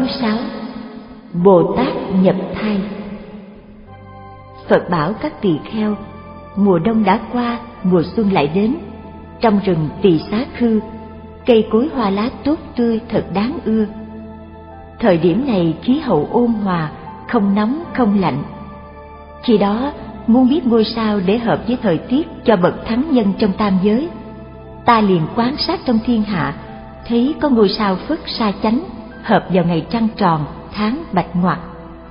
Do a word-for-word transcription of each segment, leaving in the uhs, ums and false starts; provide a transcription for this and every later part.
sáu. Bồ Tát nhập thai. Phật bảo các tỳ kheo, mùa đông đã qua, mùa xuân lại đến. Trong rừng Tỳ Xá Khư, cây cối hoa lá tốt tươi thật đáng ưa. Thời điểm này khí hậu ôn hòa, không nóng không lạnh. Khi đó muốn biết ngôi sao để hợp với thời tiết cho bậc thắng nhân trong tam giới, ta liền quan sát trong thiên hạ, thấy có ngôi sao Phất Sa Chánh hợp vào ngày trăng tròn, tháng bạch ngoặc.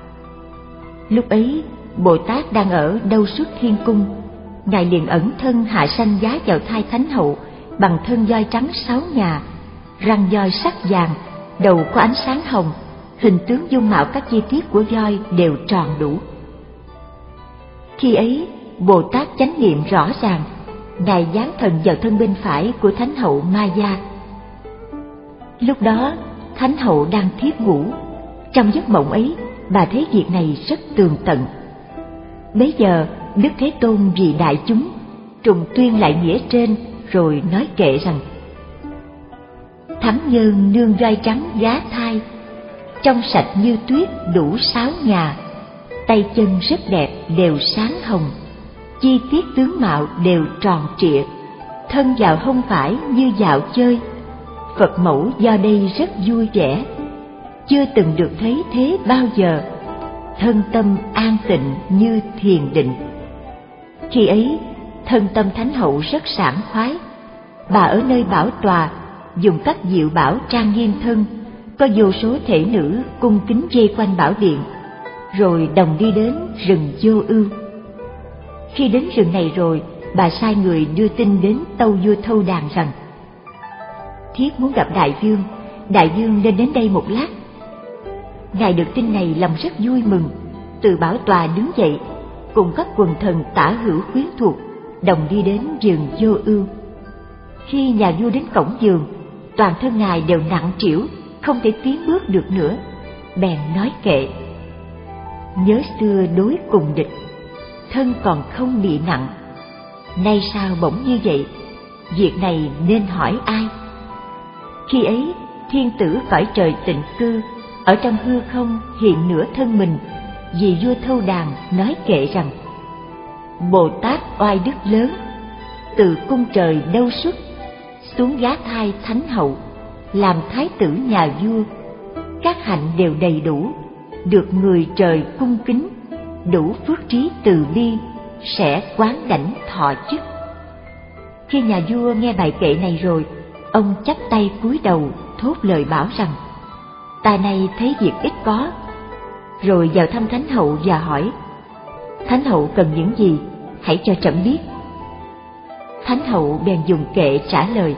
Lúc ấy Bồ Tát đang ở Đâu Xuất Thiên Cung, ngài liền ẩn thân hạ sanh giá vào thai Thánh Hậu bằng thân voi trắng sáu nhà, răng voi sắc vàng, đầu có ánh sáng hồng, hình tướng dung mạo các chi tiết của voi đều tròn đủ. Khi ấy Bồ Tát chánh niệm rõ ràng, ngài giáng thần vào thân bên phải của Thánh Hậu Maya. Lúc đó Thánh Hậu đang thiếp ngủ. Trong giấc mộng ấy, bà thấy việc này rất tường tận. Bấy giờ Đức Thế Tôn vì đại chúng trùng tuyên lại nghĩa trên, rồi nói kệ rằng: Thắng nhân nương voi trắng giá thai, trong sạch như tuyết đủ sáu nhà, tay chân rất đẹp đều sáng hồng, chi tiết tướng mạo đều tròn trịa, thân vào không phải như dạo chơi. Phật mẫu do đây rất vui vẻ, chưa từng được thấy thế bao giờ, thân tâm an tịnh như thiền định. Khi ấy thân tâm Thánh Hậu rất sảng khoái. Bà ở nơi bảo tòa, dùng các diệu bảo trang nghiêm thân, có vô số thể nữ cung kính vây quanh bảo điện, rồi đồng đi đến rừng Vô Ưu. Khi đến rừng này rồi, bà sai người đưa tin đến tâu vua Thâu Đàn rằng: Thiếp muốn gặp đại vương, đại vương nên đến đây một lát. Ngài được tin này lòng rất vui mừng, từ bảo tòa đứng dậy, cùng các quần thần tả hữu quyến thuộc đồng đi đến vườn Vô Ưu. Khi nhà vua đến cổng vườn, toàn thân ngài đều nặng trĩu, không thể tiến bước được nữa, bèn nói kệ: Nhớ xưa đối cùng địch, thân còn không bị nặng, nay sao bỗng như vậy, việc này nên hỏi ai? Khi ấy thiên tử cõi trời Tịnh Cư ở trong hư không hiện nửa thân mình, vì vua Thâu Đàn nói kệ rằng: Bồ Tát oai đức lớn, từ cung trời Đâu Xuất xuống giá thai Thánh Hậu, làm thái tử nhà vua, các hạnh đều đầy đủ, được người trời cung kính, đủ phước trí từ bi, sẽ quán đảnh thọ chức. Khi nhà vua nghe bài kệ này rồi, ông chắp tay cúi đầu thốt lời bảo rằng: Ta nay thấy việc ít có. Rồi vào thăm Thánh Hậu và hỏi: Thánh Hậu cần những gì, hãy cho trẫm biết. Thánh Hậu bèn dùng kệ trả lời: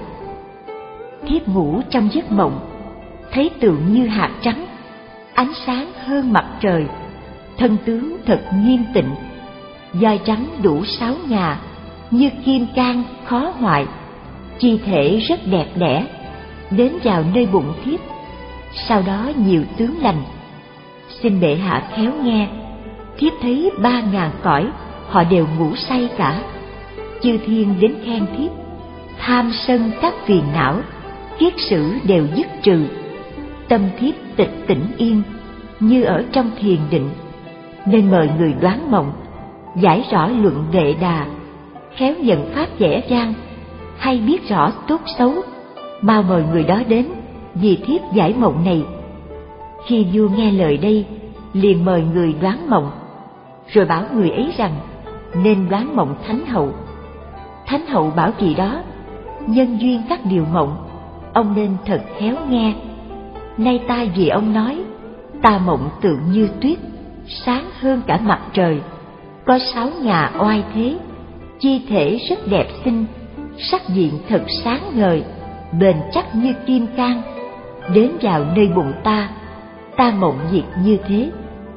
Thiếp ngủ trong giấc mộng, thấy tượng như hạt trắng, ánh sáng hơn mặt trời, thân tướng thật nghiêm tịnh, voi trắng đủ sáu nhà, như kim cang khó hoại, chi thể rất đẹp đẽ, đến vào nơi bụng thiếp. Sau đó nhiều tướng lành. Xin bệ hạ khéo nghe, thiếp thấy ba ngàn cõi, họ đều ngủ say cả. Chư thiên đến khen thiếp, tham sân các phiền não, kiết sử đều dứt trừ, tâm thiếp tịch tỉnh yên, như ở trong thiền định. Nên mời người đoán mộng, giải rõ luận Đệ Đà, khéo nhận pháp dễ dàng, hay biết rõ tốt xấu, mau mời người đó đến, vì thiếp giải mộng này. Khi vua nghe lời đây, liền mời người đoán mộng, rồi bảo người ấy rằng nên đoán mộng Thánh Hậu. Thánh Hậu bảo vị đó: Nhân duyên các điều mộng, ông nên thật khéo nghe. Nay ta vì ông nói, ta mộng tượng như tuyết, sáng hơn cả mặt trời, có sáu nhà oai thế, chi thể rất đẹp xinh, sắc diện thật sáng ngời, bền chắc như kim cang, đến vào nơi bụng ta, ta mộng việc như thế.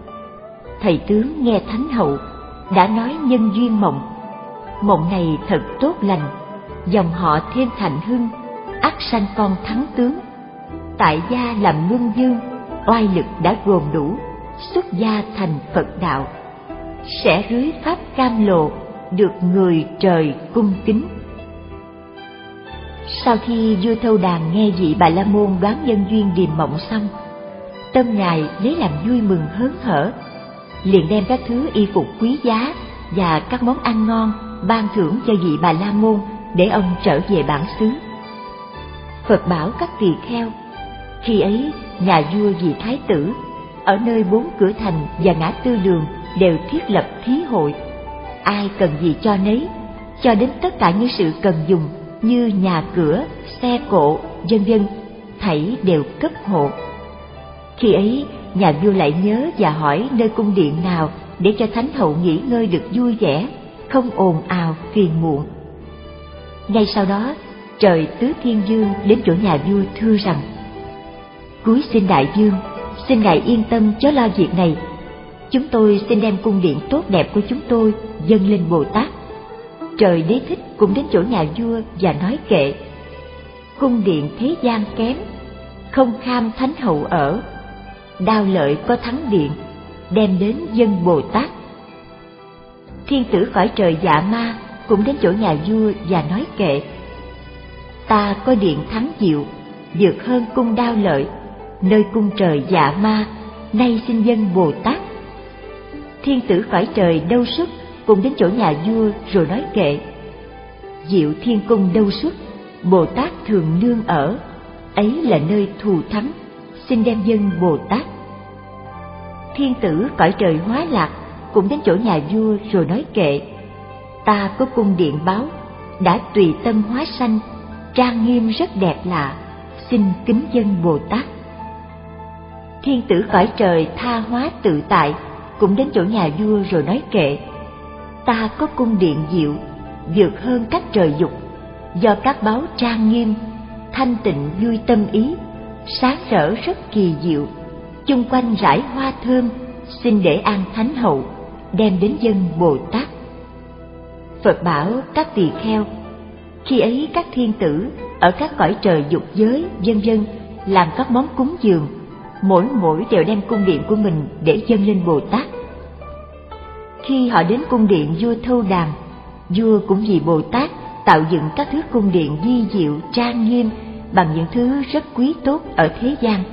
Thầy tướng nghe Thánh Hậu đã nói nhân duyên mộng, mộng này thật tốt lành, dòng họ thêm thành hưng, ắt sanh con thắng tướng. Tại gia làm luân dương, oai lực đã gồm đủ, xuất gia thành Phật đạo, sẽ rưới pháp cam lộ, được người trời cung kính. Sau khi vua Thâu Đàn nghe vị Bà La Môn đoán nhân duyên điềm mộng xong, tâm Ngài lấy làm vui mừng hớn hở, liền đem các thứ y phục quý giá và các món ăn ngon ban thưởng cho vị Bà La Môn để ông trở về bản xứ. Phật bảo các tỳ kheo, khi ấy nhà vua vì thái tử ở nơi bốn cửa thành và ngã tư đường đều thiết lập thí hội, ai cần gì cho nấy, cho đến tất cả những sự cần dùng như nhà cửa, xe cộ, vân vân, thảy đều cấp hộ. Khi ấy nhà vua lại nhớ và hỏi nơi cung điện nào để cho thánh hậu nghỉ ngơi được vui vẻ, không ồn ào phiền muộn. Ngay sau đó trời Tứ Thiên Vương đến chỗ nhà vua thưa rằng: Cúi xin đại vương, xin ngài yên tâm chớ lo việc này. Chúng tôi xin đem cung điện tốt đẹp của chúng tôi dâng lên Bồ Tát. Trời Đế Thích cũng đến chỗ nhà vua và nói kệ: Cung điện thế gian kém, không kham thánh hậu ở. Đao lợi có thắng điện, đem đến dân Bồ Tát. Thiên tử cõi trời Dạ Ma cũng đến chỗ nhà vua và nói kệ: Ta có điện thắng diệu, vượt hơn cung Đao lợi, nơi cung trời Dạ Ma, nay xin dân Bồ Tát. Thiên tử cõi trời Đâu Xuất cùng đến chỗ nhà vua rồi nói kệ: Diệu thiên cung Đâu Xuất, Bồ Tát thường nương ở, ấy là nơi thù thắng, xin đem dân Bồ Tát. Thiên tử cõi trời Hóa Lạc cũng đến chỗ nhà vua rồi nói kệ: Ta có cung điện báo, đã tùy tâm hóa sanh, trang nghiêm rất đẹp lạ, xin kính dân Bồ Tát. Thiên tử cõi trời Tha Hóa Tự Tại cũng đến chỗ nhà vua rồi nói kệ: Ta có cung điện diệu, vượt hơn các trời dục, do các báo trang nghiêm, thanh tịnh vui tâm ý, sáng rỡ rất kỳ diệu, chung quanh rải hoa thơm, xin để an thánh hậu, đem đến dân Bồ Tát. Phật bảo các tỳ kheo, khi ấy các thiên tử ở các cõi trời dục giới vân vân làm các món cúng dường, mỗi mỗi đều đem cung điện của mình để dâng lên Bồ Tát. Khi họ đến cung điện vua Thâu Đàm, vua cũng vì Bồ Tát tạo dựng các thứ cung điện vi diệu trang nghiêm bằng những thứ rất quý tốt ở thế gian.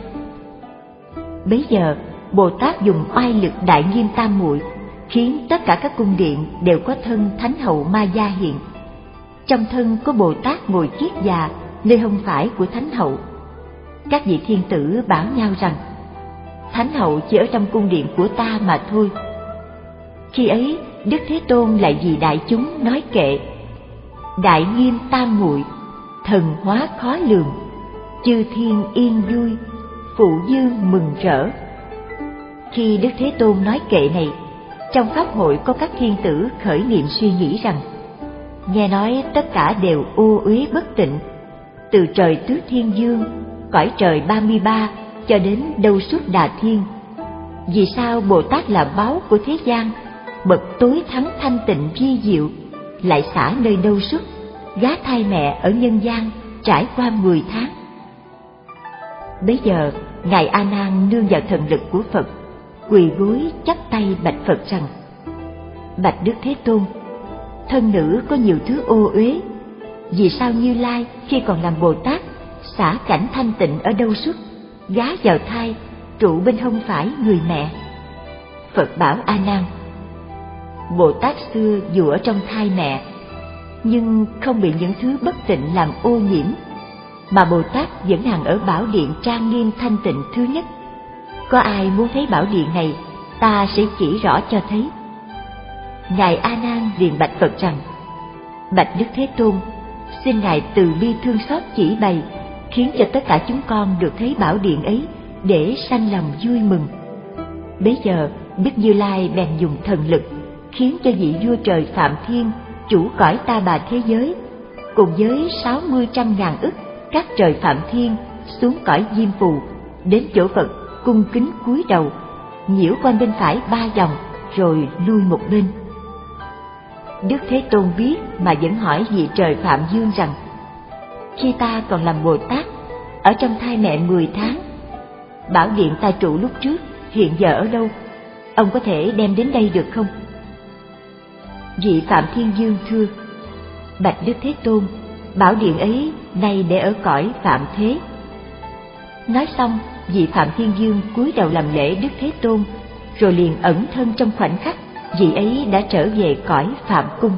Bấy giờ Bồ Tát dùng oai lực đại nghiêm tam muội, khiến tất cả các cung điện đều có thân thánh hậu Ma Gia hiện. Trong thân có Bồ Tát ngồi kiết già nơi hông phải của thánh hậu. Các vị thiên tử bảo nhau rằng: Thánh hậu chỉ ở trong cung điện của ta mà thôi. Khi ấy Đức Thế Tôn lại vì đại chúng nói kệ: Đại nghiêm tam muội, thần hóa khó lường, chư thiên yên vui, phụ dương mừng rỡ. Khi Đức Thế Tôn nói kệ này, trong pháp hội có các thiên tử khởi niệm suy nghĩ rằng: Nghe nói tất cả đều ô uế bất tịnh, từ trời Tứ Thiên Vương, cõi trời ba mươi ba cho đến Đâu Xuất Đà Thiên. Vì sao Bồ Tát là báu của thế gian, bậc tối thắng thanh tịnh vi diệu, lại xả nơi Đâu Xuất, gá thai mẹ ở nhân gian trải qua mười tháng? Bấy giờ ngài A Nan nương vào thần lực của Phật, quỳ gối chắp tay bạch Phật rằng: Bạch Đức Thế Tôn, thân nữ có nhiều thứ ô uế, vì sao Như Lai khi còn làm Bồ Tát xả cảnh thanh tịnh ở Đâu Xuất, gá vào thai trụ bên hông phải người mẹ? Phật bảo A Nan: Bồ Tát xưa dù ở trong thai mẹ, nhưng không bị những thứ bất tịnh làm ô nhiễm, mà Bồ Tát vẫn hằng ở bảo điện trang nghiêm thanh tịnh thứ nhất. Có ai muốn thấy bảo điện này, ta sẽ chỉ rõ cho thấy. Ngài A Nan liền bạch Phật rằng: Bạch Đức Thế Tôn, xin ngài từ bi thương xót chỉ bày, khiến cho tất cả chúng con được thấy bảo điện ấy, để sanh lòng vui mừng. Bấy giờ Đức Như Lai bèn dùng thần lực, khiến cho vị vua trời Phạm Thiên, chủ cõi Ta Bà thế giới, cùng với sáu mươi trăm ngàn ức các trời Phạm Thiên xuống cõi Diêm Phù, đến chỗ Phật cung kính cúi đầu, nhiễu quanh bên phải ba vòng, rồi lui một bên. Đức Thế Tôn biết mà vẫn hỏi vị trời Phạm Dương rằng: Khi ta còn làm Bồ Tát, ở trong thai mẹ mười tháng, bảo điện ta trụ lúc trước hiện giờ ở đâu? Ông có thể đem đến đây được không? Vị Phạm Thiên Dương thưa: Bạch Đức Thế Tôn, bảo điện ấy nay để ở cõi Phạm Thế. Nói xong vị Phạm Thiên Dương cúi đầu làm lễ Đức Thế Tôn, rồi liền ẩn thân trong khoảnh khắc, vị ấy đã trở về cõi Phạm Cung.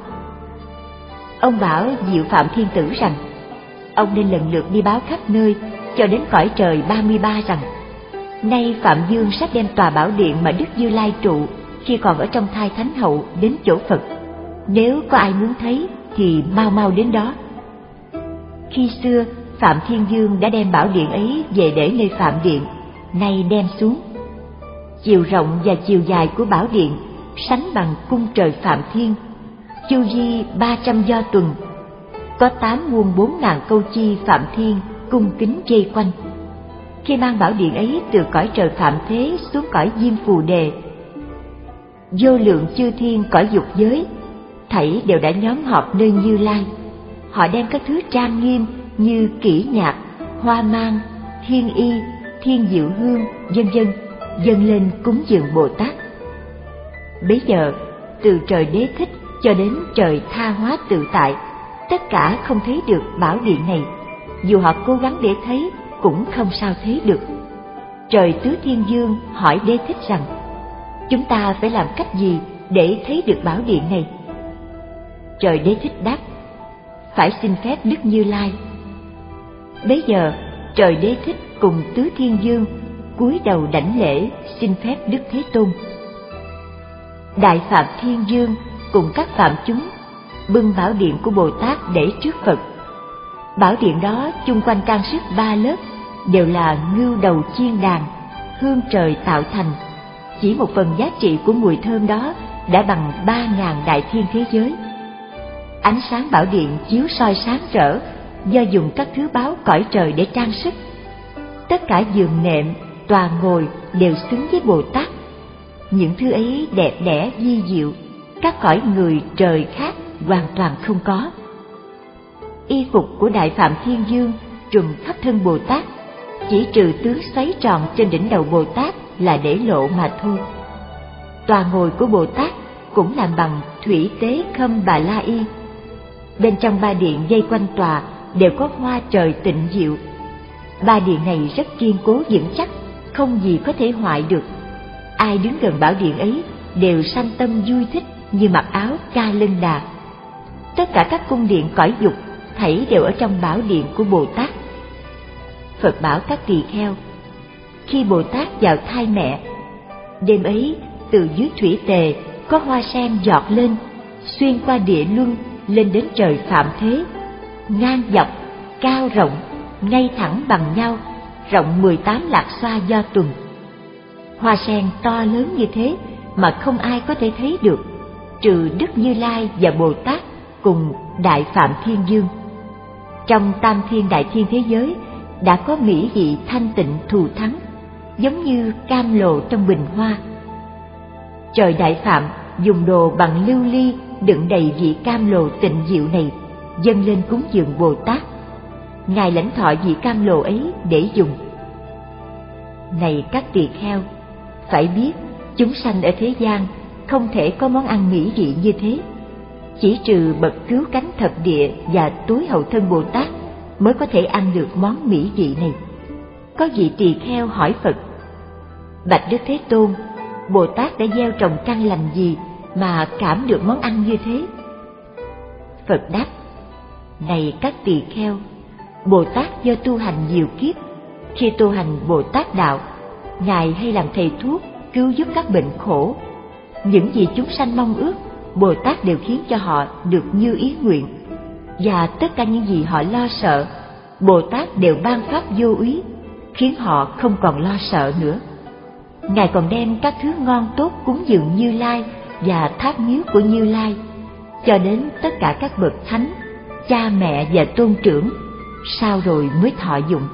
Ông bảo Diệu Phạm Thiên Tử rằng, ông nên lần lượt đi báo khắp nơi, cho đến cõi trời ba mươi ba rằng, nay Phạm Dương sắp đem tòa bảo điện mà Đức Như Lai trụ khi còn ở trong thai Thánh Hậu đến chỗ Phật. Nếu có ai muốn thấy thì mau mau đến đó. Khi xưa, Phạm Thiên Dương đã đem bảo điện ấy về để nơi Phạm Điện, nay đem xuống. Chiều rộng và chiều dài của bảo điện sánh bằng cung trời Phạm Thiên, chu vi ba trăm do tuần, có tám muôn bốn ngàn câu chi Phạm Thiên cung kính vây quanh. Khi mang bảo điện ấy từ cõi trời Phạm Thế xuống cõi Diêm Phù Đề, vô lượng chư thiên cõi dục giới thảy đều đã nhóm họp nơi Như Lai. Họ đem các thứ trang nghiêm như kỹ nhạc, hoa mang, thiên y, thiên diệu hương, vân vân dâng lên cúng dường Bồ Tát. Bấy giờ, từ trời Đế Thích cho đến trời Tha Hóa Tự Tại, tất cả không thấy được bảo điện này. Dù họ cố gắng để thấy, cũng không sao thấy được. Trời Tứ Thiên Dương hỏi Đế Thích rằng, chúng ta phải làm cách gì để thấy được bảo điện này? Trời Đế Thích đáp, phải xin phép Đức Như Lai. Bấy giờ, trời Đế Thích cùng Tứ Thiên Dương cúi đầu đảnh lễ xin phép Đức Thế Tôn. Đại Phạm Thiên Dương cùng các phạm chúng bưng bảo điện của Bồ Tát để trước Phật. Bảo điện đó chung quanh trang sức ba lớp, đều là ngưu đầu chiên đàn, hương trời tạo thành. Chỉ một phần giá trị của mùi thơm đó đã bằng ba ngàn đại thiên thế giới. Ánh sáng bảo điện chiếu soi sáng rỡ, do dùng các thứ báu cõi trời để trang sức. Tất cả giường nệm, tòa ngồi đều xứng với Bồ Tát. Những thứ ấy đẹp đẽ vi diệu, các cõi người trời khác hoàn toàn không có. Y phục của Đại Phạm Thiên Dương trùm khắp thân Bồ Tát, chỉ trừ tướng xoáy tròn trên đỉnh đầu Bồ Tát là để lộ mà thôi. Tòa ngồi của Bồ Tát cũng làm bằng thủy tế khâm bà la y. Bên trong ba điện dây quanh tòa đều có hoa trời tịnh diệu. Ba điện này rất kiên cố vững chắc, không gì có thể hoại được. Ai đứng gần bảo điện ấy đều sanh tâm vui thích như mặc áo ca lân đà. Tất cả các cung điện cõi dục thảy đều ở trong bảo điện của Bồ Tát. Phật bảo các tỳ kheo, khi Bồ Tát vào thai mẹ, đêm ấy từ dưới thủy tề có hoa sen giọt lên, xuyên qua địa luân lên đến trời Phạm Thế, ngang dọc, cao rộng, ngay thẳng bằng nhau, rộng mười tám lạc xoa do tuần. Hoa sen to lớn như thế mà không ai có thể thấy được, trừ Đức Như Lai và Bồ Tát cùng Đại Phạm Thiên Dương. Trong tam thiên đại thiên thế giới đã có mỹ vị thanh tịnh thù thắng, giống như cam lồ trong bình hoa. Trời Đại Phạm dùng đồ bằng lưu ly đựng đầy vị cam lồ tịnh diệu này, dâng lên cúng dường Bồ Tát. Ngài lãnh thọ vị cam lồ ấy để dùng. Này các tỳ kheo, phải biết chúng sanh ở thế gian không thể có món ăn mỹ vị như thế. Chỉ trừ bậc cứu cánh thập địa và tối hậu thân Bồ Tát mới có thể ăn được món mỹ vị này. Có vị tỳ kheo hỏi Phật, bạch Đức Thế Tôn, Bồ Tát đã gieo trồng căn lành gì mà cảm được món ăn như thế? Phật đáp, này các tỳ kheo, Bồ Tát do tu hành nhiều kiếp, khi tu hành Bồ Tát đạo, Ngài hay làm thầy thuốc cứu giúp các bệnh khổ. Những gì chúng sanh mong ước, Bồ Tát đều khiến cho họ được như ý nguyện. Và tất cả những gì họ lo sợ, Bồ Tát đều ban pháp vô úy, khiến họ không còn lo sợ nữa. Ngài còn đem các thứ ngon tốt cúng dường Như Lai và tháp miếu của Như Lai, cho đến tất cả các bậc thánh, cha mẹ và tôn trưởng, sau rồi mới thọ dụng.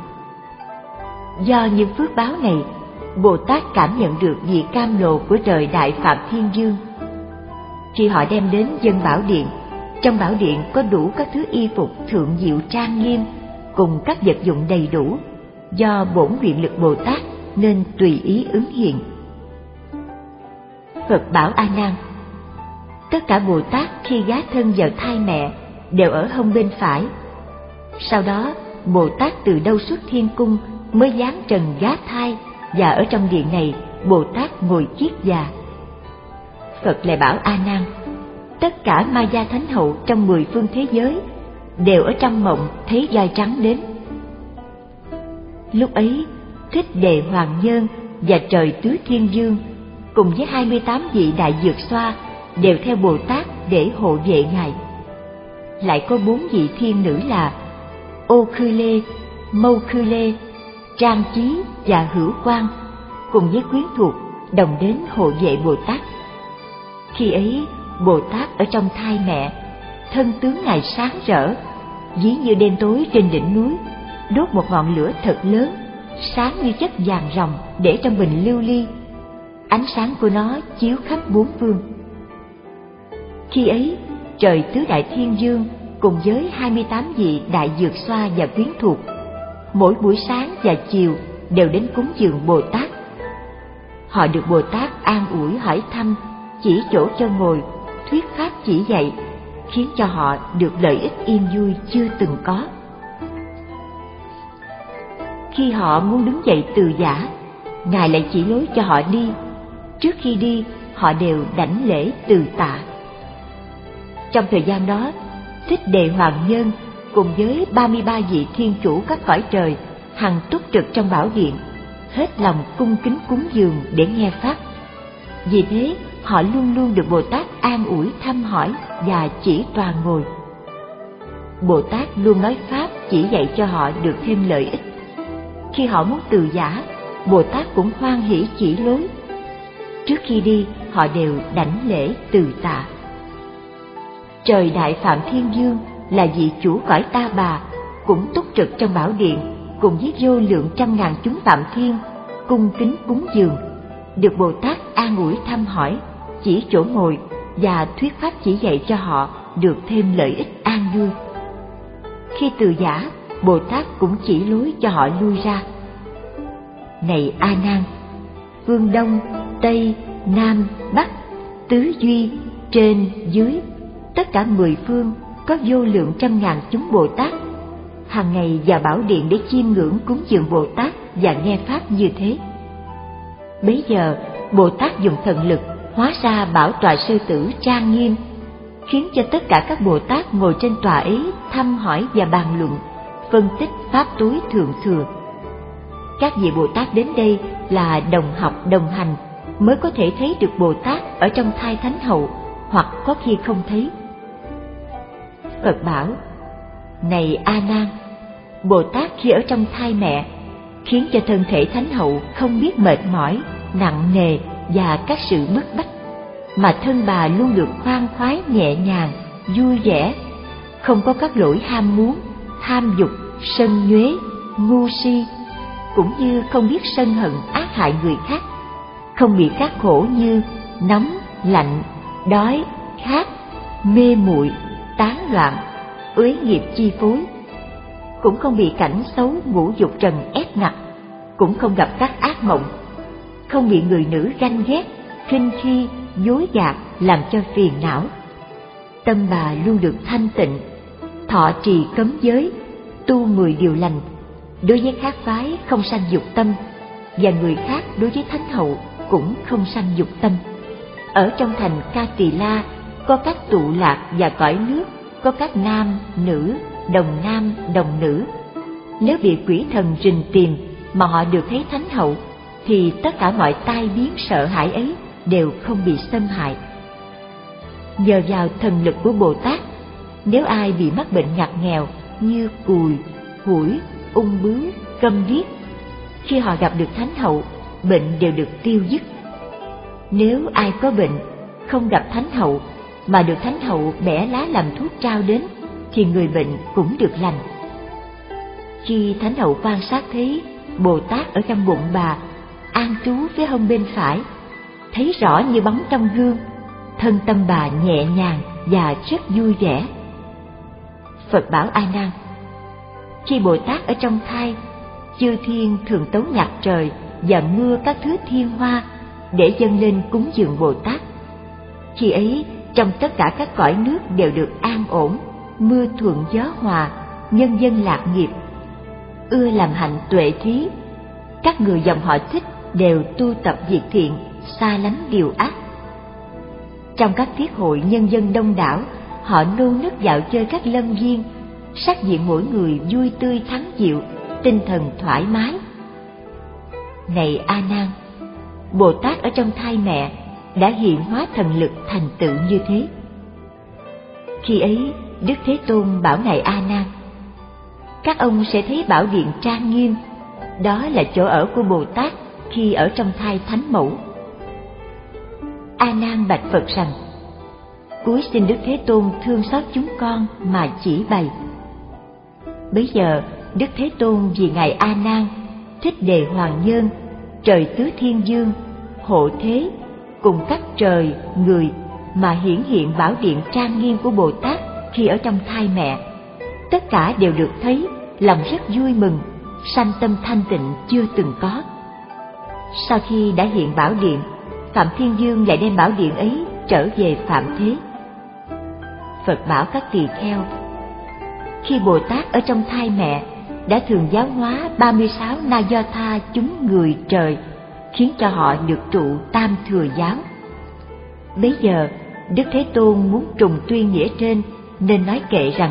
Do những phước báo này, Bồ Tát cảm nhận được vị cam lồ của trời Đại Phạm Thiên Dương. Khi họ đem đến dân bảo điện, trong bảo điện có đủ các thứ y phục thượng diệu trang nghiêm cùng các vật dụng đầy đủ, do bổn nguyện lực Bồ Tát nên tùy ý ứng hiện. Phật bảo A Nan, tất cả Bồ Tát khi gá thân vào thai mẹ đều ở hông bên phải. Sau đó Bồ Tát từ đâu xuất thiên cung mới dáng trần gác thai, và ở trong điện này Bồ Tát ngồi chiết già. Phật lại bảo A Nan, tất cả ma gia thánh hậu trong mười phương thế giới đều ở trong mộng thấy voi trắng đến. Lúc ấy Thích Đề Hoàng Nhân và Trời Tứ Thiên Dương cùng với hai mươi tám vị đại dược xoa đều theo Bồ Tát để hộ vệ ngài. Lại có bốn vị thiên nữ là Ô Khư Lê, Mâu Khư Lê, Trang Chí và Hữu Quang cùng với quyến thuộc đồng đến hộ vệ Bồ Tát. Khi ấy Bồ Tát ở trong thai mẹ, thân tướng ngài sáng rỡ, ví như đêm tối trên đỉnh núi đốt một ngọn lửa thật lớn, sáng như chất vàng ròng để trong bình lưu ly. Ánh sáng của nó chiếu khắp bốn phương. Khi ấy Trời Tứ Đại Thiên Dương cùng với hai mươi tám vị đại dược xoa và quyến thuộc, mỗi buổi sáng và chiều đều đến cúng dường Bồ Tát. Họ được Bồ Tát an ủi hỏi thăm, chỉ chỗ cho ngồi, thuyết pháp chỉ dạy, khiến cho họ được lợi ích yên vui chưa từng có. Khi họ muốn đứng dậy từ giã, ngài lại chỉ lối cho họ đi. Trước khi đi, họ đều đảnh lễ từ tạ. Trong thời gian đó, Thích Đề Hoàng Nhân cùng với ba mươi ba vị thiên chủ các cõi trời hằng túc trực trong bảo điện, hết lòng cung kính cúng dường để nghe pháp. Vì thế họ luôn luôn được Bồ Tát an ủi thăm hỏi và chỉ toàn ngồi. Bồ Tát luôn nói pháp chỉ dạy cho họ được thêm lợi ích. Khi họ muốn từ giã, Bồ Tát cũng hoan hỷ chỉ lối. Trước khi đi, họ đều đảnh lễ từ tạ. Trời Đại Phạm Thiên Dương là vị chủ cõi Ta Bà, cũng túc trực trong bảo điện cùng với vô lượng trăm ngàn chúng Phạm Thiên, cung kính cúng dường, được Bồ Tát an ủi thăm hỏi, chỉ chỗ ngồi và thuyết pháp chỉ dạy cho họ được thêm lợi ích an vui. Khi từ giã, Bồ Tát cũng chỉ lối cho họ lui ra. Này A Nan, phương Đông, Tây, Nam, Bắc, tứ duy, trên, dưới, tất cả mười phương có vô lượng trăm ngàn chúng Bồ Tát hàng ngày vào bảo điện để chiêm ngưỡng cúng dường Bồ Tát và nghe pháp như thế. Bấy giờ Bồ Tát dùng thần lực hóa ra bảo tọa sư tử trang nghiêm, khiến cho tất cả các Bồ Tát ngồi trên tòa ấy thăm hỏi và bàn luận, phân tích pháp tối thượng thừa. Các vị Bồ Tát đến đây là đồng học đồng hành, mới có thể thấy được Bồ Tát ở trong thai Thánh Hậu, hoặc có khi không thấy. Phật bảo, này A Nan, Bồ Tát khi ở trong thai mẹ, khiến cho thân thể Thánh Hậu không biết mệt mỏi, nặng nề và các sự bức bách, mà thân bà luôn được khoan khoái nhẹ nhàng, vui vẻ, không có các lỗi ham muốn, tham dục, sân nhuế, ngu si, cũng như không biết sân hận ác hại người khác, không bị các khổ như nóng, lạnh, đói, khát, mê muội, tán loạn, uế nghiệp chi phối, cũng không bị cảnh xấu ngũ dục trần ép ngặt, cũng không gặp các ác mộng, không bị người nữ ganh ghét, khinh khi, dối gạt làm cho phiền não. Tâm bà luôn được thanh tịnh, thọ trì cấm giới, tu mười điều lành, đối với khác phái không sanh dục tâm, và người khác đối với Thánh Hậu cũng không sanh dục tâm. Ở trong thành Ca Tỳ La có các tụ lạc và cõi nước, có các nam, nữ, đồng nam, đồng nữ. Nếu bị quỷ thần rình tìm mà họ được thấy Thánh Hậu, thì tất cả mọi tai biến sợ hãi ấy đều không bị xâm hại. Nhờ vào thần lực của Bồ Tát, nếu ai bị mắc bệnh ngặt nghèo như cùi, hủi, ung bướu, câm điếc, khi họ gặp được Thánh Hậu, bệnh đều được tiêu dứt. Nếu ai có bệnh không gặp Thánh Hậu mà được Thánh Hậu bẻ lá làm thuốc trao đến, thì người bệnh cũng được lành. Khi Thánh Hậu quan sát thấy Bồ Tát ở trong bụng bà, an trú phía hông bên phải, thấy rõ như bóng trong gương, thân tâm bà nhẹ nhàng và rất vui vẻ. Phật bảo A Nan, khi Bồ Tát ở trong thai, chư thiên thường tấu nhạc trời và mưa các thứ thiên hoa để dâng lên cúng dường Bồ Tát. Khi ấy, trong tất cả các cõi nước đều được an ổn, mưa thuận gió hòa, nhân dân lạc nghiệp. ưa làm hạnh tuệ thí. Các người dòng họ Thích đều tu tập việc thiện, xa lánh điều ác. Trong các tiết hội nhân dân đông đảo, họ nôn nức dạo chơi các lâm viên, sắc diện mỗi người vui tươi thắng dịu, tinh thần thoải mái. Này A Nan, Bồ Tát ở trong thai mẹ đã hiện hóa thần lực thành tựu như thế. Khi ấy, Đức Thế Tôn bảo ngài A Nan: các ông sẽ thấy bảo điện trang nghiêm, đó là chỗ ở của Bồ Tát khi ở trong thai thánh mẫu. A Nan bạch Phật rằng: cúi xin Đức Thế Tôn thương xót chúng con mà chỉ bày. Bấy giờ Đức Thế Tôn vì ngài A Nan, Thích Đề Hoàng Nhân, trời tứ thiên dương, hộ thế cùng các trời người mà hiển hiện bảo điện trang nghiêm của Bồ Tát khi ở trong thai mẹ, tất cả đều được thấy, lòng rất vui mừng, sanh tâm thanh tịnh chưa từng có. Sau khi đã hiện bảo điện, Phạm Thiên Dương lại đem bảo điện ấy trở về Phạm Thế. Phật bảo các tỳ kheo: khi Bồ Tát ở trong thai mẹ đã thường giáo hóa ba mươi sáu na do tha chúng người trời, khiến cho họ được trụ tam thừa giáo. Bấy giờ Đức Thế Tôn muốn trùng tuyên nghĩa trên, nên nói kệ rằng: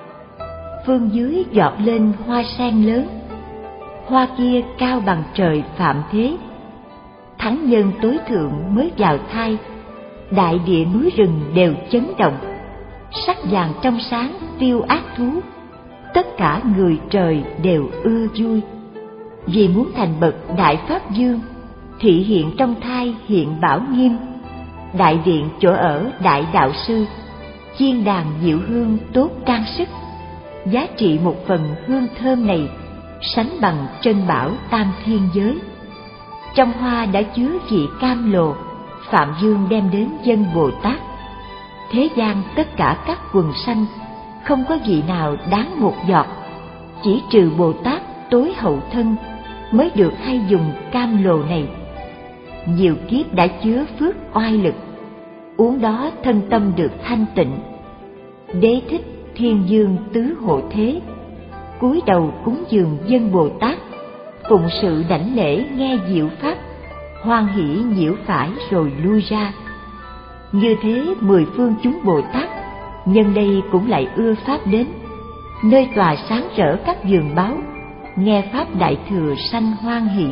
phương dưới giọt lên hoa sen lớn, hoa kia cao bằng trời Phạm Thế. Thắng nhân tối thượng mới vào thai, đại địa núi rừng đều chấn động. Sắc vàng trong sáng tiêu ác thú, tất cả người trời đều ưa vui. Vì muốn thành bậc đại pháp dương, thị hiện trong thai hiện bảo nghiêm. Đại điện chỗ ở đại đạo sư, chiên đàn diệu hương tốt trang sức. Giá trị một phần hương thơm này, sánh bằng trân bảo tam thiên giới. Trong hoa đã chứa vị cam lồ, Phạm Dương đem đến dân Bồ Tát. Thế gian tất cả các quần sanh, không có vị nào đáng một giọt, chỉ trừ Bồ Tát tối hậu thân mới được hay dùng cam lồ này. Nhiều kiếp đã chứa phước oai lực, uống đó thân tâm được thanh tịnh. Đế thích thiên dương tứ hộ thế, cúi đầu cúng dường dân Bồ Tát, phụng sự đảnh lễ nghe diệu pháp, hoan hỷ nhiễu phải rồi lui ra. Như thế mười phương chúng Bồ Tát nhân đây cũng lại ưa pháp đến, nơi tòa sáng rỡ các vườn báu, nghe pháp đại thừa sanh hoan hỷ.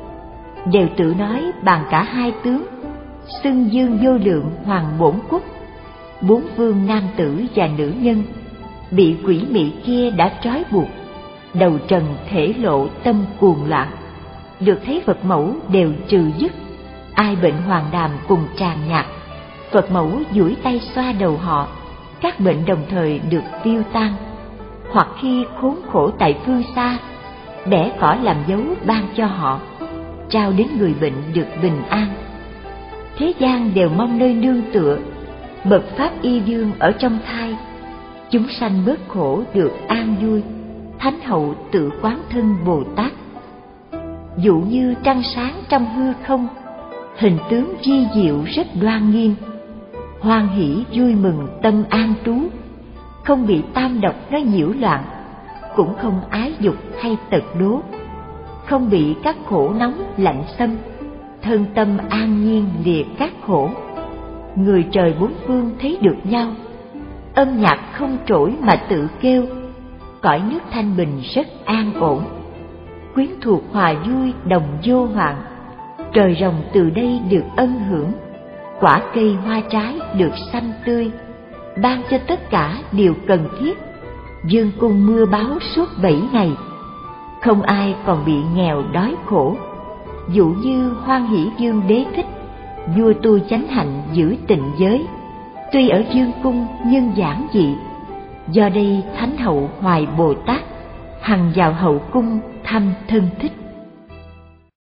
Đều tự nói bàn cả hai tướng, xưng dương vô lượng hoàng bổn quốc. Bốn vương nam tử và nữ nhân, bị quỷ mị kia đã trói buộc, đầu trần thể lộ tâm cuồng loạn. Được thấy Phật mẫu đều trừ dứt, ai bệnh hoàng đàm cùng tràn nhạt. Phật mẫu duỗi tay xoa đầu họ, các bệnh đồng thời được tiêu tan. Hoặc khi khốn khổ tại phương xa, bẻ cỏ làm dấu ban cho họ, trao đến người bệnh được bình an. Thế gian đều mong nơi nương tựa, bậc pháp y dương ở trong thai. Chúng sanh bớt khổ được an vui, thánh hậu tự quán thân Bồ Tát. Dụ như trăng sáng trong hư không, hình tướng vi diệu rất đoan nghiêm. Hoan hỷ vui mừng tâm an trú, không bị tam độc nó nhiễu loạn, cũng không ái dục hay tật đố, không bị các khổ nóng lạnh xâm, thân tâm an nhiên lìa các khổ. Người trời bốn phương thấy được nhau, âm nhạc không trỗi mà tự kêu, cõi nước thanh bình rất an ổn. Quyến thuộc hòa vui đồng vô hoạn, trời rồng từ đây được ân hưởng. Quả cây hoa trái được xanh tươi, ban cho tất cả điều cần thiết. Dương cung mưa báo suốt bảy ngày, không ai còn bị nghèo đói khổ. Dụ như Hoan Hỷ Dương Đế Thích, vua tu chánh hạnh giữ tịnh giới, tuy ở dương cung nhưng giản dị. Do đây thánh hậu hoài Bồ Tát, hằng vào hậu cung thăm thân thích.